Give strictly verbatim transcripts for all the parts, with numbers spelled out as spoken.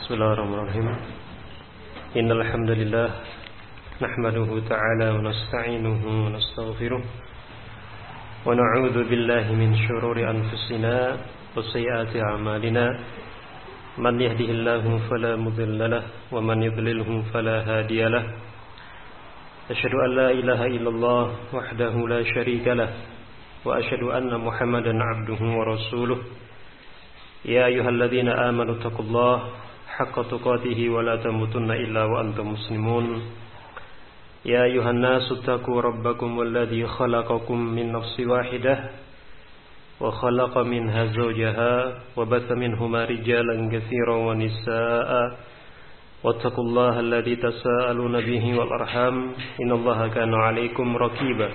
Bismillahirrahmanirrahim. Innal hamdalillah nahmaduhu ta'ala wa nasta'inuhu wa nastaghfiruh wa na'udzu billahi min shururi anfusina wa sayyiati a'malina. Man yahdihillahu fala mudilla lahu wa man yudlilhu fala hadiya lahu. Asyhadu an la ilaha illallah wahdahu la syarika lahu wa asyhadu anna Muhammadan 'abduhu wa rasuluh. Ya ayyuhalladzina amanu taqullaha haqqa tuqatih wa la tamutunna illa wa antum muslimun. Ya ayyuhan nasu taqu rabbakum alladzi khalaqakum min nafsin wahidah wa khalaqa minha zawjaha wa batha minhuma rijalan katsiran wa nisaa'a wattaqullaha alladzi tasaaluna bihi wal arham innallaha kana 'alaikum raqiba.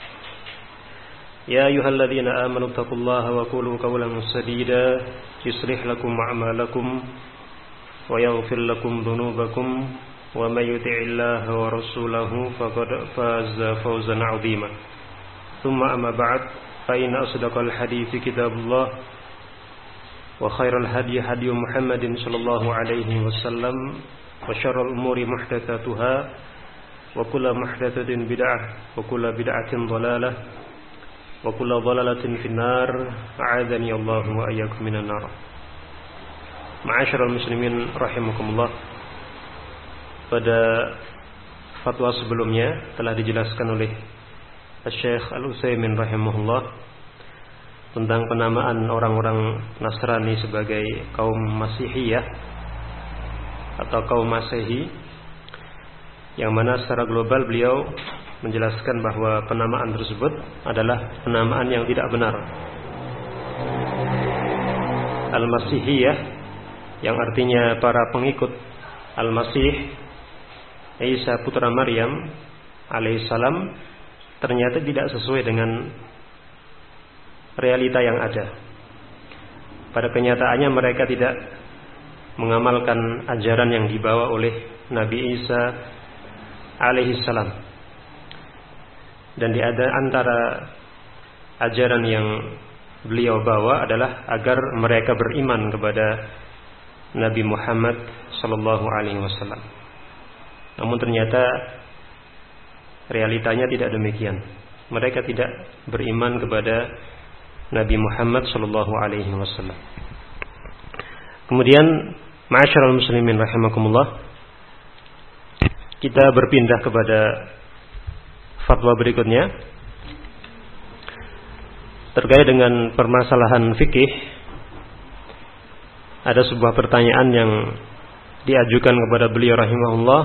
Ya ayyuhalladzina amanu taqullaha wa qulu qawlan sadida yuslih lakum a'malakum wa yaghfir lakum dhunubakum wa may yuti'illaha wa rasulahu faqad faza fawzan 'azima. Tsumma amma ba'd, fa inna asdaqal hadithi kitabullah wa khairal hadyi hadyu Muhammadin sallallahu alaihi wasallam wa syarrul umuri muhdatsatuha wa kullu muhdatsatin bid'ah wa kullu bid'atin dhalalah wa kullu dhalalatin finnar. A'adzani Allahu wa iyyakum minan nar. Ma'asyiral muslimin rahimakumullah. Pada fatwa sebelumnya telah dijelaskan oleh Syekh Al-Utsaimin rahimahullah tentang penamaan orang-orang Nasrani sebagai kaum Masihiyah atau kaum Masehi, yang mana secara global beliau menjelaskan bahwa penamaan tersebut adalah penamaan yang tidak benar. Al-Masihiyah, yang artinya para pengikut Al-Masih Isa putra Maryam alaihissalam, ternyata tidak sesuai dengan realita yang ada. Pada kenyataannya mereka tidak mengamalkan ajaran yang dibawa oleh Nabi Isa alaihissalam. Dan di antara ajaran yang beliau bawa adalah agar mereka beriman kepada Nabi Muhammad sallallahu alaihi wasallam. Namun ternyata realitanya tidak demikian. Mereka tidak beriman kepada Nabi Muhammad sallallahu alaihi wasallam. Kemudian, ma'asyiral muslimin rahimakumullah, kita berpindah kepada fatwa berikutnya terkait dengan permasalahan fikih. Ada sebuah pertanyaan yang diajukan kepada beliau rahimahullah.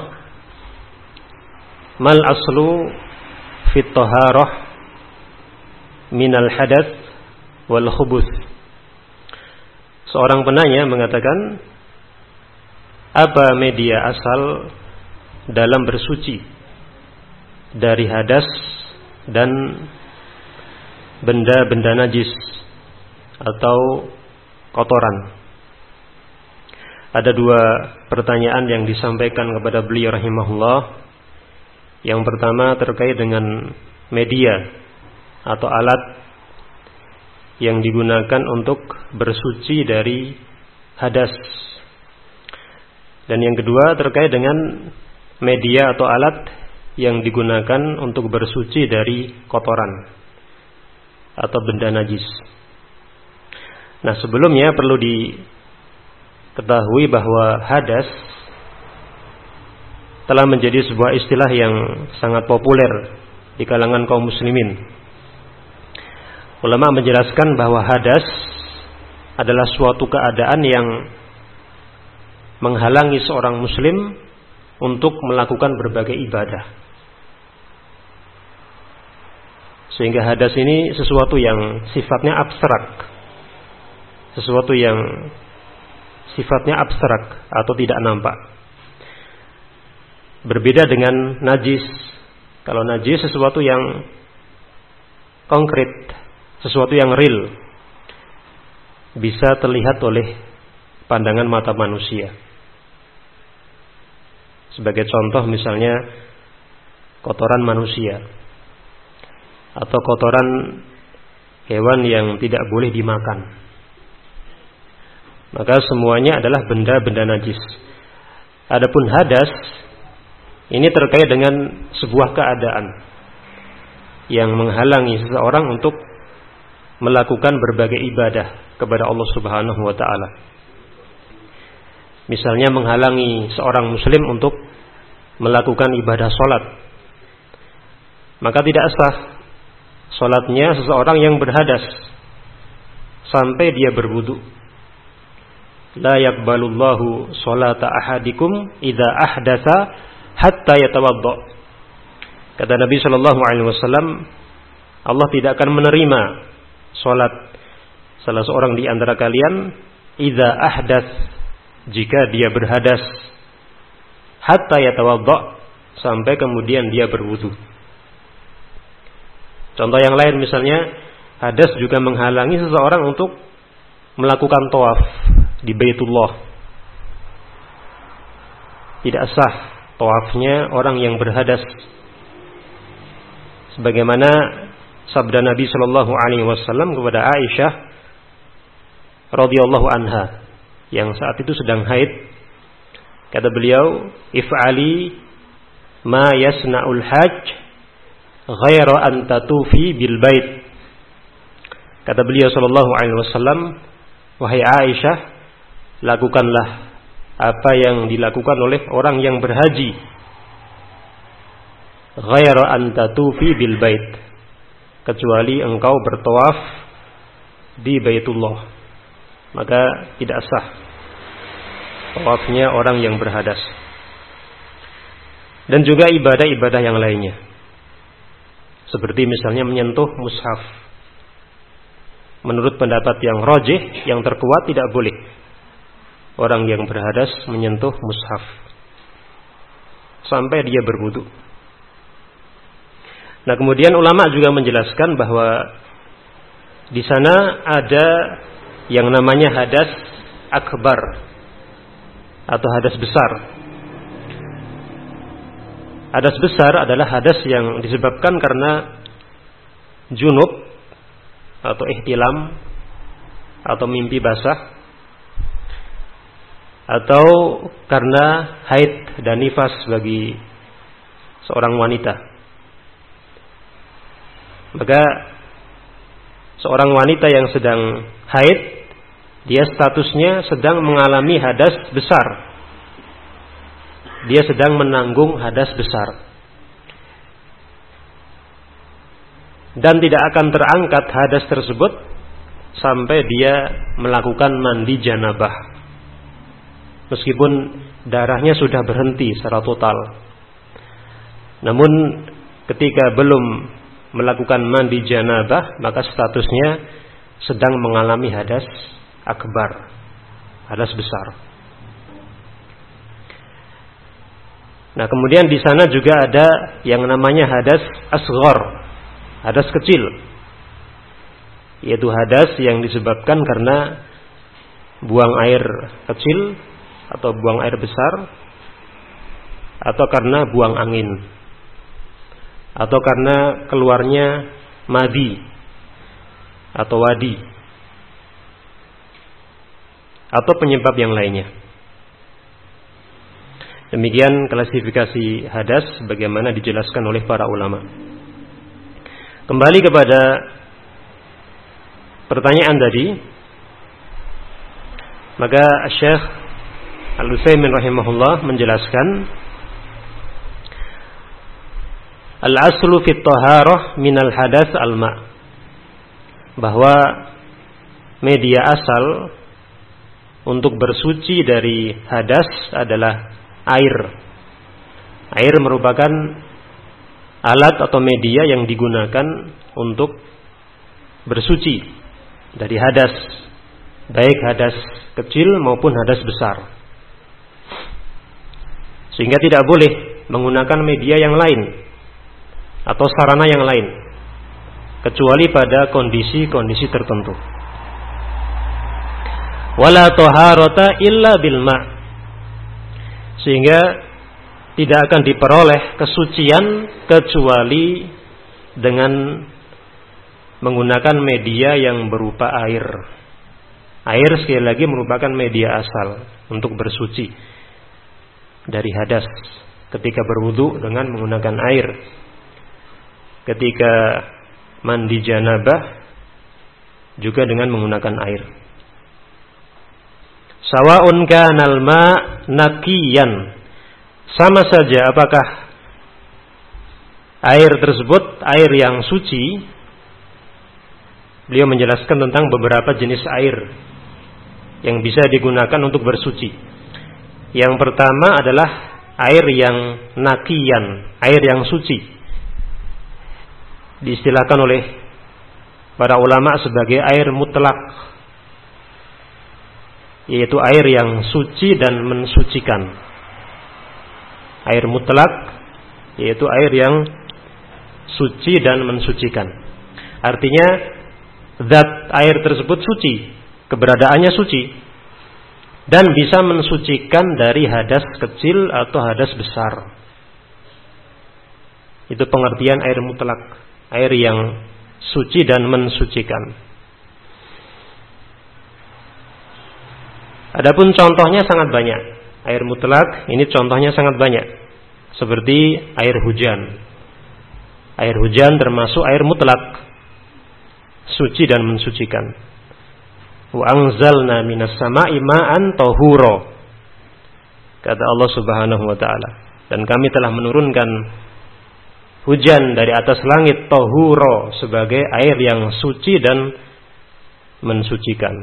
Mal aslu fit taharah minal hadath wal khubuth. Seorang penanya mengatakan, apa media asal dalam bersuci dari hadas dan benda-benda najis atau kotoran? Ada dua pertanyaan yang disampaikan kepada beliau rahimahullah. Yang pertama terkait dengan media atau alat yang digunakan untuk bersuci dari hadas. Dan yang kedua terkait dengan media atau alat yang digunakan untuk bersuci dari kotoran atau benda najis. Nah, sebelumnya perlu di ketahui bahwa hadas telah menjadi sebuah istilah yang sangat populer di kalangan kaum muslimin. Ulama menjelaskan bahwa hadas adalah suatu keadaan yang menghalangi seorang muslim untuk melakukan berbagai ibadah. Sehingga hadas ini sesuatu yang sifatnya abstrak, sesuatu yang sifatnya abstrak atau tidak nampak. Berbeda dengan najis. Kalau najis sesuatu yang konkret, sesuatu yang real, bisa terlihat oleh pandangan mata manusia. Sebagai contoh misalnya kotoran manusia atau kotoran hewan yang tidak boleh dimakan. maka semuanya adalah benda-benda najis. Adapun hadas ini terkait dengan sebuah keadaan yang menghalangi seseorang untuk melakukan berbagai ibadah kepada Allah Subhanahu wa taala. Misalnya menghalangi seorang muslim untuk melakukan ibadah salat. Maka tidak sah salatnya seseorang yang berhadas sampai dia berwudu. La yaqbalullahu salata ahadikum idza ahdatsa hatta yatawadda. Kata Nabi sallallahu alaihi wasallam, Allah tidak akan menerima salat salah seorang di antara kalian idza ahdats, jika dia berhadas, hatta yatawadda, sampai kemudian dia berwudu. Contoh yang lain misalnya, hadas juga menghalangi seseorang untuk melakukan tawaf di Baitullah. Tidak sah tawafnya orang yang berhadas. Sebagaimana sabda Nabi sallallahu alaihi wasallam kepada Aisyah radhiyallahu anha yang saat itu sedang haid. Kata beliau, "If'ali ma yasna'ul hajj ghaira an tatufi bil bait." Kata beliau sallallahu alaihi wasallam, "Wahai Aisyah, lakukanlah apa yang dilakukan oleh orang yang berhaji, ghaira an tatufi bil bait, kecuali engkau bertawaf di Baitullah." Maka tidak sah tawafnya orang yang berhadas. Dan juga ibadah-ibadah yang lainnya, seperti misalnya menyentuh mushaf. Menurut pendapat yang rajih, yang terkuat, tidak boleh orang yang berhadas menyentuh mushaf sampai dia berwudu. Nah, kemudian ulama juga menjelaskan bahwa di sana ada yang namanya hadas akbar atau hadas besar. Hadas besar adalah hadas yang disebabkan karena junub atau ihtilam atau mimpi basah, atau karena haid dan nifas bagi seorang wanita. Maka seorang wanita yang sedang haid, dia statusnya sedang mengalami hadas besar. Dia sedang menanggung hadas besar. Dan tidak akan terangkat hadas tersebut sampai dia melakukan mandi janabah, meskipun darahnya sudah berhenti secara total. Namun ketika belum melakukan mandi janabah, maka statusnya sedang mengalami hadas akbar, hadas besar. Nah, kemudian di sana juga ada yang namanya hadas asghar, hadas kecil, yaitu hadas yang disebabkan karena buang air kecil atau buang air besar, atau karena buang angin, atau karena keluarnya madi atau wadi, atau penyebab yang lainnya. Demikian klasifikasi hadas bagaimana dijelaskan oleh para ulama. Kembali kepada pertanyaan tadi, maka Syekh Al-Utsaimin rahimahullah menjelaskan, al-aslu fit taharah minal hadas al-ma', bahwa media asal untuk bersuci dari hadas adalah air. Air merupakan alat atau media yang digunakan untuk bersuci dari hadas, baik hadas kecil maupun hadas besar. Sehingga tidak boleh menggunakan media yang lain atau sarana yang lain kecuali pada kondisi-kondisi tertentu. Wala taharata illa bil ma', sehingga tidak akan diperoleh kesucian kecuali dengan menggunakan media yang berupa air. Air sekali lagi merupakan media asal untuk bersuci dari hadas. Ketika berwudu dengan menggunakan air, ketika mandi janabah juga dengan menggunakan air. Sawa'un kanal ma' naqiyan, sama saja apakah air tersebut air yang suci. Beliau menjelaskan tentang beberapa jenis air yang bisa digunakan untuk bersuci. Yang pertama adalah air yang naqiyan, air yang suci. Diistilahkan oleh para ulama sebagai air mutlak, yaitu air yang suci dan mensucikan. Air mutlak yaitu air yang suci dan mensucikan. Artinya zat air tersebut suci, keberadaannya suci, dan bisa mensucikan dari hadas kecil atau hadas besar. Itu pengertian air mutlak, air yang suci dan mensucikan. Adapun contohnya sangat banyak. Air mutlak ini contohnya sangat banyak. Seperti air hujan. Air hujan termasuk air mutlak, suci dan mensucikan. Wa anzalna minas sama'i ma'an tahura, kata Allah Subhanahu wa taala, dan kami telah menurunkan hujan dari atas langit tahura, sebagai air yang suci dan mensucikan.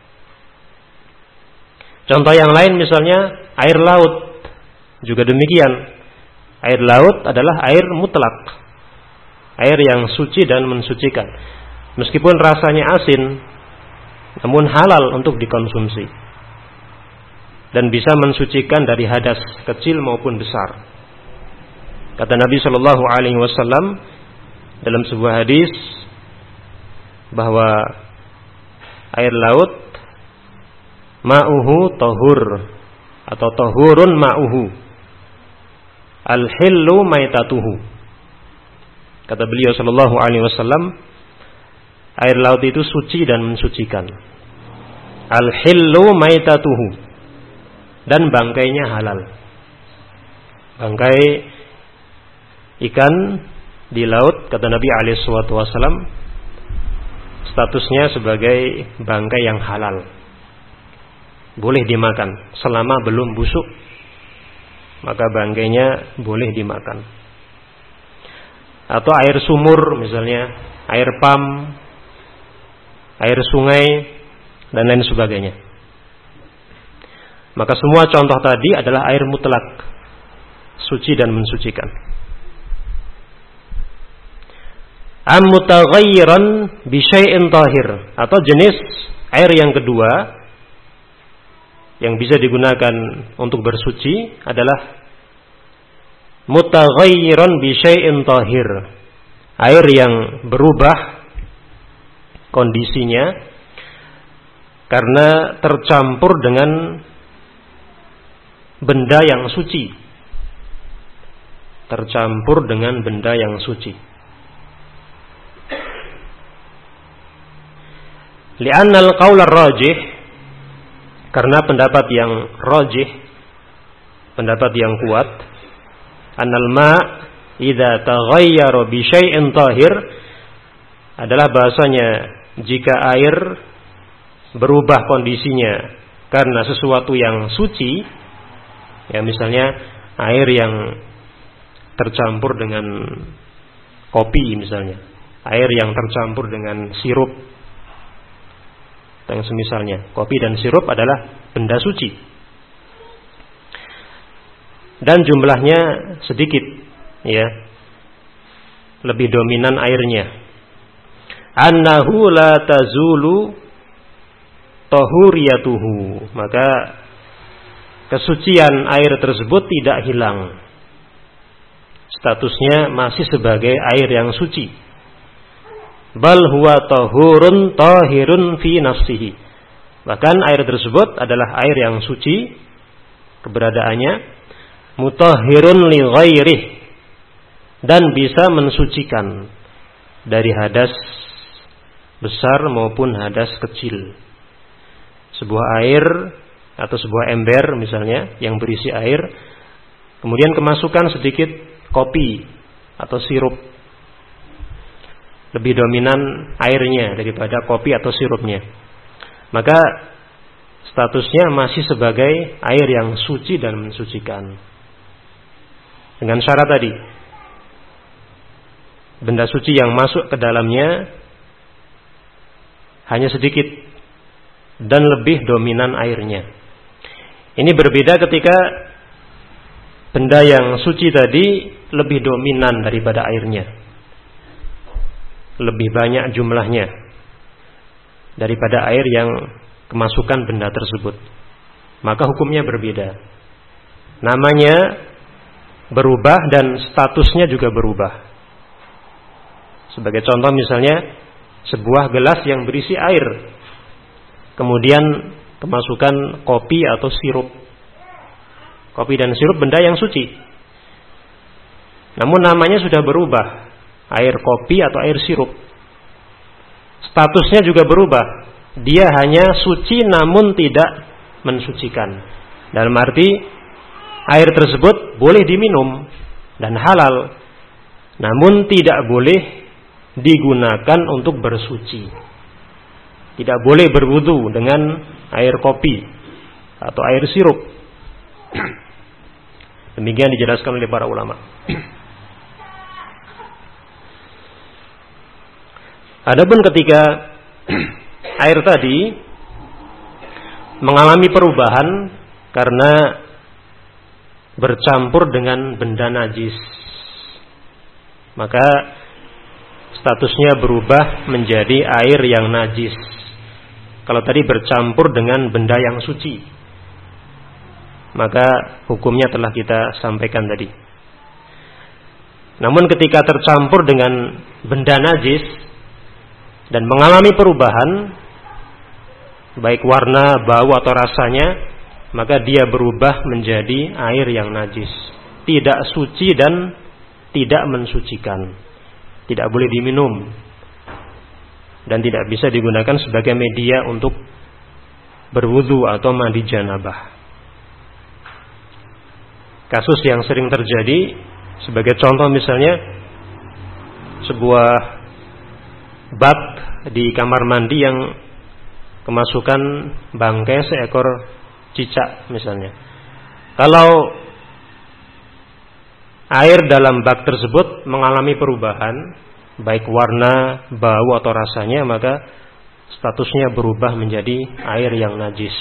Contoh yang lain misalnya air laut juga demikian. Air laut adalah air mutlak, air yang suci dan mensucikan. Meskipun rasanya asin, namun halal untuk dikonsumsi dan bisa mensucikan dari hadas kecil maupun besar. Kata Nabi Shallallahu Alaihi Wasallam dalam sebuah hadis bahwa air laut ma'uhu tahur atau tahurun ma'uhu al-hillu maitatuhu. Kata beliau Shallallahu Alaihi Wasallam, air laut itu suci dan mensucikan. Al-hillu maitatuhu, dan bangkainya halal. Bangkai ikan di laut, kata Nabi alaihi wasallam, statusnya sebagai bangkai yang halal, boleh dimakan selama belum busuk, maka bangkainya boleh dimakan. Atau air sumur misalnya, air pam, air sungai, dan lain sebagainya. Maka semua contoh tadi adalah air mutlak, suci dan mensucikan. Am mutaghayyiran bi syai'in tahir, atau jenis air yang kedua yang bisa digunakan untuk bersuci adalah mutaghayyiran bi syai'in tahir, air yang berubah kondisinya karena tercampur dengan benda yang suci. Tercampur dengan benda yang suci. Li'anna al-qaul ar-rajih, karena pendapat yang rajih, pendapat yang kuat, annal ma' idza taghayyara bi syai'in tahir, adalah bahasanya jika air berubah kondisinya karena sesuatu yang suci, ya misalnya air yang tercampur dengan kopi misalnya, air yang tercampur dengan sirup, yang semisalnya. Kopi dan sirup adalah benda suci dan jumlahnya sedikit, ya, lebih dominan airnya. Annahu la tazulu tahuriyatuhu, maka kesucian air tersebut tidak hilang, statusnya masih sebagai air yang suci. Bal huwa tahurun tahirun fi nafsihi, bahkan air tersebut adalah air yang suci keberadaannya, mutahhirun li ghairih, dan bisa mensucikan dari hadas besar maupun hadas kecil. sebuah air atau sebuah ember misalnya yang berisi air, kemudian kemasukan sedikit kopi atau sirup. Lebih dominan airnya daripada kopi atau sirupnya. Maka statusnya masih sebagai air yang suci dan mensucikan. Dengan syarat tadi, benda suci yang masuk ke dalamnya hanya sedikit dan lebih dominan airnya. Ini berbeda ketika benda yang suci tadi lebih dominan daripada airnya, lebih banyak jumlahnya daripada air yang kemasukan benda tersebut, maka hukumnya berbeda. Namanya berubah dan statusnya juga berubah. Sebagai contoh misalnya sebuah gelas yang berisi air, kemudian kemasukan kopi atau sirup. Kopi dan sirup benda yang suci, namun namanya sudah berubah, air kopi atau air sirup. Statusnya juga berubah. Dia hanya suci namun tidak mensucikan. Dalam arti air tersebut boleh diminum dan halal, namun tidak boleh digunakan untuk bersuci. Tidak boleh berwudu dengan air kopi atau air sirup. Demikian dijelaskan oleh para ulama. Adapun ketika air tadi mengalami perubahan karena bercampur dengan benda najis, maka statusnya berubah menjadi air yang najis. Kalau tadi bercampur dengan benda yang suci, maka hukumnya telah kita sampaikan tadi. Namun ketika tercampur dengan benda najis dan mengalami perubahan, baik warna, bau atau rasanya, maka dia berubah menjadi air yang najis, tidak suci dan tidak mensucikan, tidak boleh diminum dan tidak bisa digunakan sebagai media untuk berwudu atau mandi janabah. Kasus yang sering terjadi sebagai contoh misalnya sebuah bak di kamar mandi yang kemasukan bangkai seekor cicak misalnya. Kalau air dalam bak tersebut mengalami perubahan, baik warna, bau atau rasanya, maka statusnya berubah menjadi air yang najis.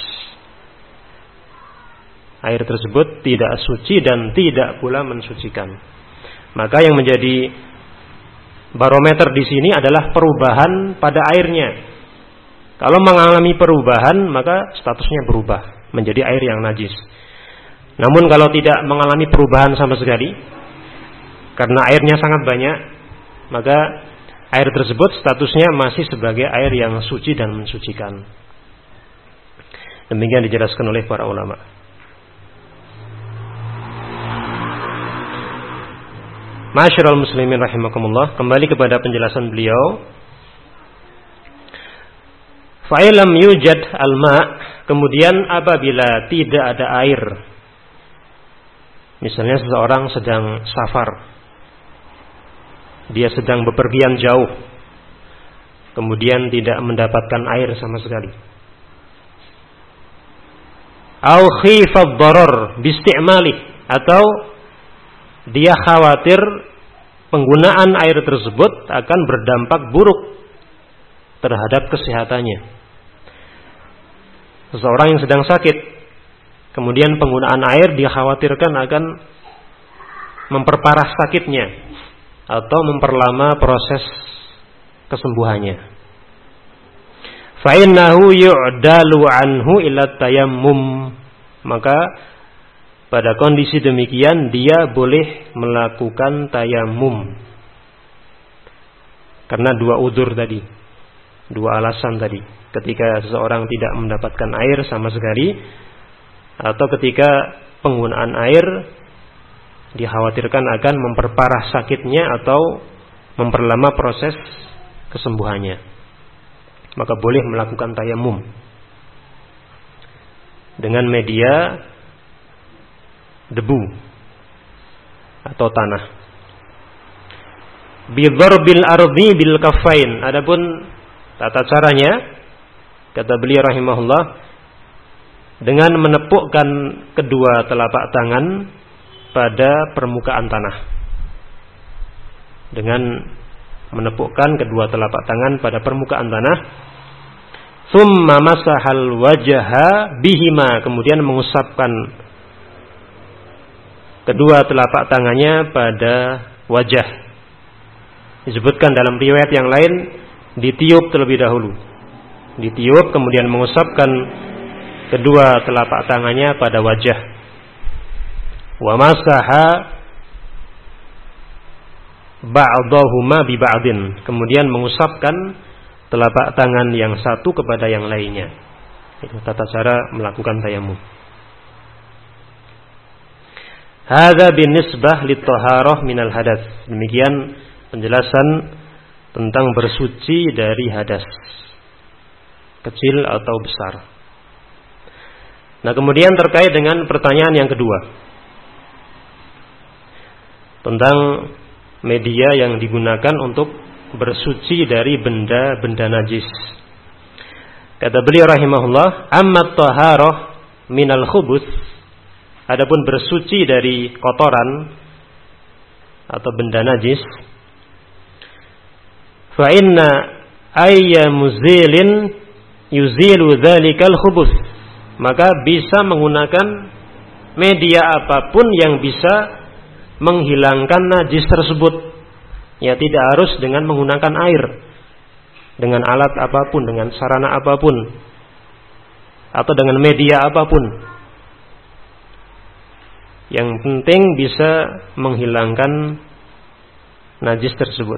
Air tersebut tidak suci dan tidak pula mensucikan. Maka yang menjadi barometer di sini adalah perubahan pada airnya. Kalau mengalami perubahan, maka statusnya berubah menjadi air yang najis. Namun kalau tidak mengalami perubahan sama sekali, karena airnya sangat banyak, maka air tersebut statusnya masih sebagai air yang suci dan mensucikan. Demikian dijelaskan oleh para ulama. Ma'asyiral muslimin rahimakumullah, kembali kepada penjelasan beliau. Fa'ilam yujad al-ma', kemudian apabila tidak ada air, misalnya seseorang sedang safar, dia sedang bepergian jauh, kemudian tidak mendapatkan air sama sekali. Au khifad darar biisti'malih, atau dia khawatir penggunaan air tersebut akan berdampak buruk terhadap kesehatannya. Seseorang yang sedang sakit, kemudian penggunaan air dia khawatirkan akan memperparah sakitnya atau memperlama proses kesembuhannya. Fa innahu yu'dalu anhu ila tayammum, maka pada kondisi demikian dia boleh melakukan tayamum. Karena dua udzur tadi, dua alasan tadi. Ketika seseorang tidak mendapatkan air sama sekali, atau ketika penggunaan air dikhawatirkan akan memperparah sakitnya atau memperlama proses kesembuhannya, maka boleh melakukan tayamum. dengan media debu atau tanah. Bidharbil ardi bil kaffain. Adapun tata caranya, kata beliau rahimahullah, dengan menepukkan kedua telapak tangan pada permukaan tanah. Dengan menepukkan kedua telapak tangan pada permukaan tanah. Tsumma masahal wajha bihima, kemudian mengusapkan kedua telapak tangannya pada wajah. Disebutkan dalam riwayat yang lain, ditiup terlebih dahulu. Ditiup kemudian mengusapkan kedua telapak tangannya pada wajah. Wa masaha ba'dahuma bi ba'din, kemudian mengusapkan telapak tangan yang satu kepada yang lainnya. Itu tata cara melakukan tayamum. Hadza binisbah lit-taharah minal hadas. Demikian penjelasan tentang bersuci dari hadas, kecil atau besar. Nah, kemudian terkait dengan pertanyaan yang kedua, tentang media yang digunakan untuk bersuci dari benda-benda najis. Kata beliau rahimahullah, amma taharah minal khubuts, adapun bersuci dari kotoran atau benda najis, fa inna ayya muzilin yuzilu dzalikal khubuts, maka bisa menggunakan media apapun yang bisa menghilangkan najis tersebut. Ya, tidak harus dengan menggunakan air, dengan alat apapun, dengan sarana apapun, atau dengan media apapun. Yang penting bisa menghilangkan najis tersebut.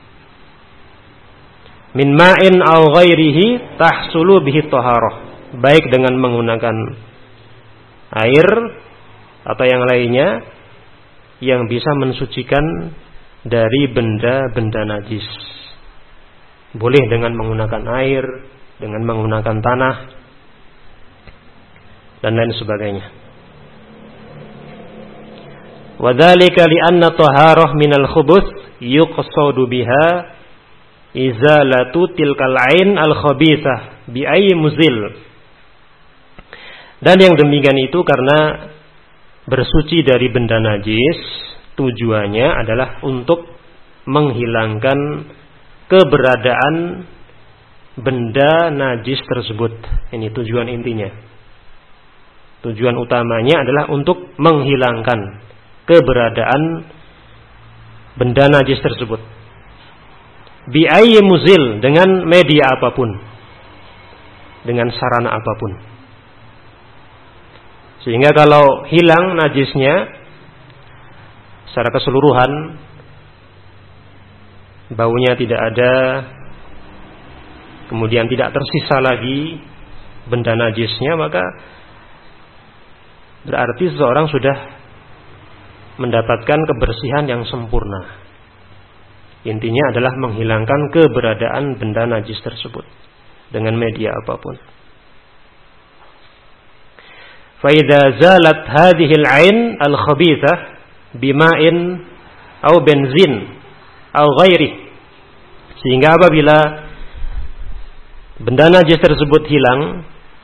Min ma'in aw ghairihi tahsulu bihi taharah, baik dengan menggunakan air atau yang lainnya yang bisa mensucikan dari benda-benda najis. Boleh dengan menggunakan air, dengan menggunakan tanah, dan lain sebagainya. Wa dzalika li anna taharah minal khubuts yuqsadu biha izalatu tilkal ain al khabithah bi ayyi muzil. Dan yang demikian itu karena bersuci dari benda najis tujuannya adalah untuk menghilangkan keberadaan benda najis tersebut. Ini tujuan intinya. Tujuan utamanya adalah untuk menghilangkan keberadaan benda najis tersebut. Bi ayyi muzil, dengan media apapun, dengan sarana apapun. Sehingga kalau hilang najisnya secara keseluruhan, baunya tidak ada, kemudian tidak tersisa lagi benda najisnya, maka berarti seseorang sudah mendapatkan kebersihan yang sempurna. Intinya adalah menghilangkan keberadaan benda najis tersebut dengan media apapun. Fa idza zalat hadhihi al-'ain al-khabithah bima'in au benzin au ghairi, sehingga apabila benda najis tersebut hilang,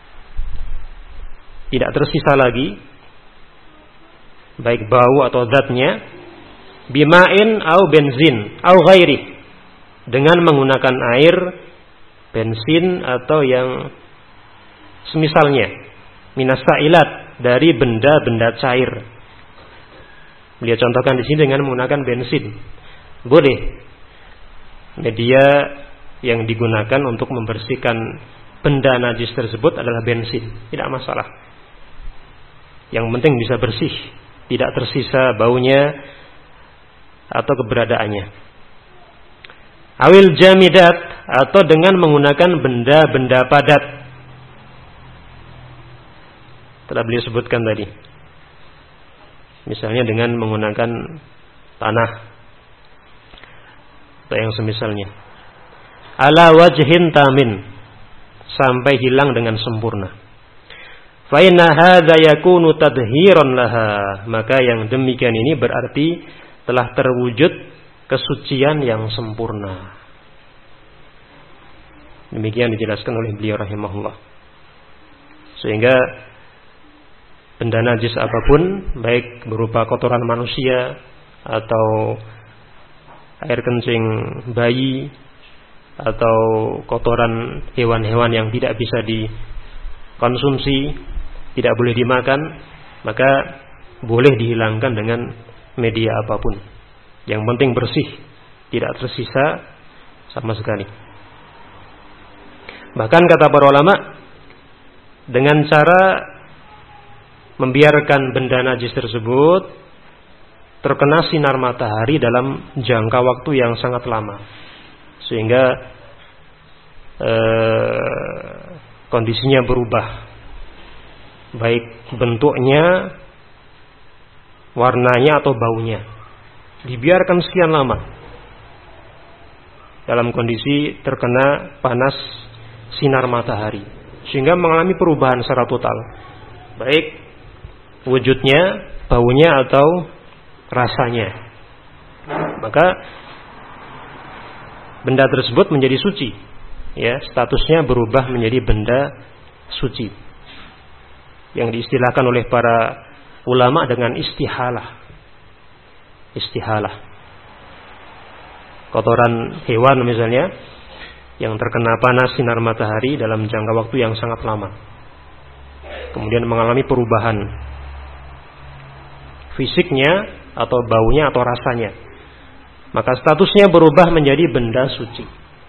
tidak tersisa lagi baik bau atau zatnya, bima'in au benzin au ghairi, dengan menggunakan air, bensin atau yang semisalnya, minas sa'ilat, dari benda-benda cair. Beliau contohkan di sini dengan menggunakan bensin. Boleh. Media yang digunakan untuk membersihkan benda najis tersebut adalah bensin, tidak masalah. Yang penting bisa bersih, tidak tersisa baunya atau keberadaannya. Awil jamidat, atau dengan menggunakan benda-benda padat. Telah beliau sebutkan tadi. Misalnya dengan menggunakan tanah atau yang semisalnya. Ala wajhin tamin, sampai hilang dengan sempurna. fa inna hadza yakunu tadhiran laha, maka yang demikian ini berarti telah terwujud kesucian yang sempurna. Demikian dijelaskan oleh beliau rahimahullah. Sehingga benda najis apapun, baik berupa kotoran manusia atau air kencing bayi atau kotoran hewan-hewan yang tidak bisa dikonsumsi, tidak boleh dimakan, maka boleh dihilangkan dengan media apapun. Yang penting bersih, tidak tersisa sama sekali. Bahkan kata para ulama, dengan cara membiarkan benda najis tersebut terkena sinar matahari dalam jangka waktu yang sangat lama, sehingga eh, kondisinya berubah, baik bentuknya, warnanya atau baunya, dibiarkan sekian lama dalam kondisi terkena panas sinar matahari, sehingga mengalami perubahan secara total, baik wujudnya, baunya atau rasanya. Maka benda tersebut menjadi suci, ya, statusnya berubah menjadi benda suci, yang diistilahkan oleh para ulama dengan istihalah. Istihalah, kotoran hewan misalnya yang terkena panas sinar matahari dalam jangka waktu yang sangat lama, kemudian mengalami perubahan fisiknya atau baunya atau rasanya, maka statusnya berubah menjadi benda suci.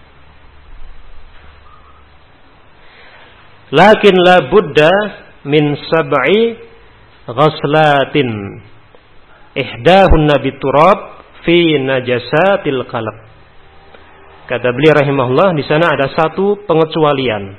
Lakin la budda min sab'i ghaslatin ihdahunna biturab fi najasatil qalb. Kata beliau rahimahullah, di sana ada satu pengecualian.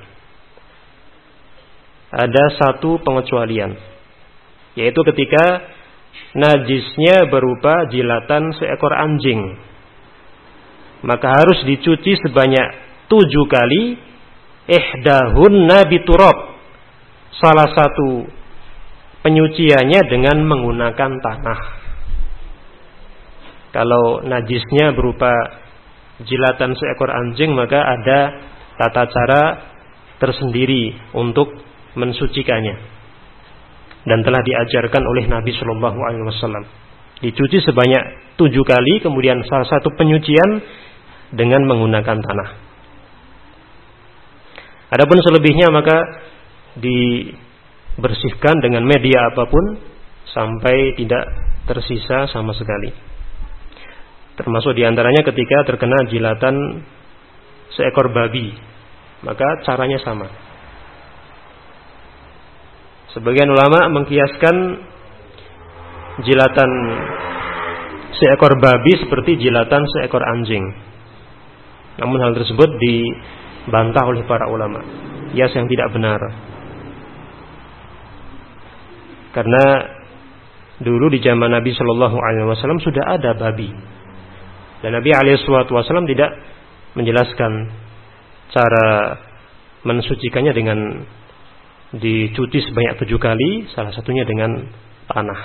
Ada satu pengecualian, yaitu ketika najisnya berupa jilatan seekor anjing, maka harus dicuci sebanyak tujuh kali. Ihdahunna biturab, salah satu penyuciannya dengan menggunakan tanah. Kalau najisnya berupa jilatan seekor anjing, maka ada tata cara tersendiri untuk mensucikannya, dan telah diajarkan oleh Nabi Shallallahu Alaihi Wasallam. Dicuci sebanyak tujuh kali, kemudian salah satu penyucian dengan menggunakan tanah. Adapun selebihnya maka dibersihkan dengan media apapun sampai tidak tersisa sama sekali. Termasuk diantaranya ketika terkena jilatan seekor babi, maka caranya sama. Sebagian ulama mengkiaskan jilatan seekor babi seperti jilatan seekor anjing. Namun hal tersebut dibantah oleh para ulama. Kias yang tidak benar. Karena dulu di zaman Nabi Shallallahu Alaihi Wasallam sudah ada babi. Dan Nabi alaihi wasallam tidak menjelaskan cara mensucikannya dengan dicuci sebanyak tujuh kali, salah satunya dengan tanah.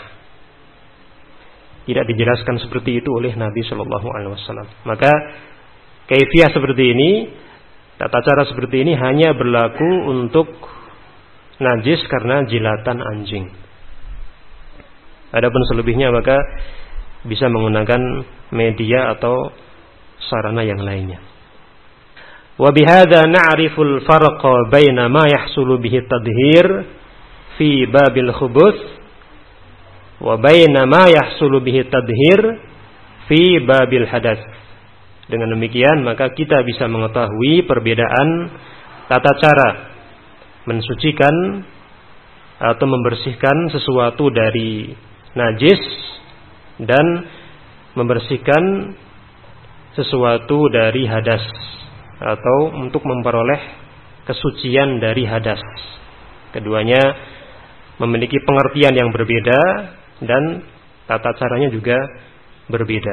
Tidak dijelaskan seperti itu oleh Nabi Shallallahu Alaihi Wasallam. Maka kaifiyah seperti ini, tata cara seperti ini hanya berlaku untuk najis karena jilatan anjing. Adapun selebihnya maka bisa menggunakan media atau sarana yang lainnya. Wa bihadza na'riful farqa baina ma yahsulu bihi tadhhir fi babil khubuth wa baina ma yahsulu bihi tadhhir fi babil hadath. Dengan demikian maka kita bisa mengetahui perbedaan tata cara mensucikan atau membersihkan sesuatu dari najis dan membersihkan sesuatu dari hadas, atau untuk memperoleh kesucian dari hadas. Keduanya memiliki pengertian yang berbeda dan tata caranya juga berbeda.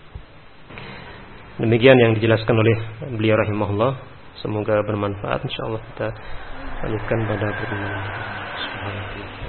Demikian yang dijelaskan oleh beliau rahimahullah. Semoga bermanfaat. Insyaallah kita lanjutkan pada pertemuan. Subhanahu wa ta'ala.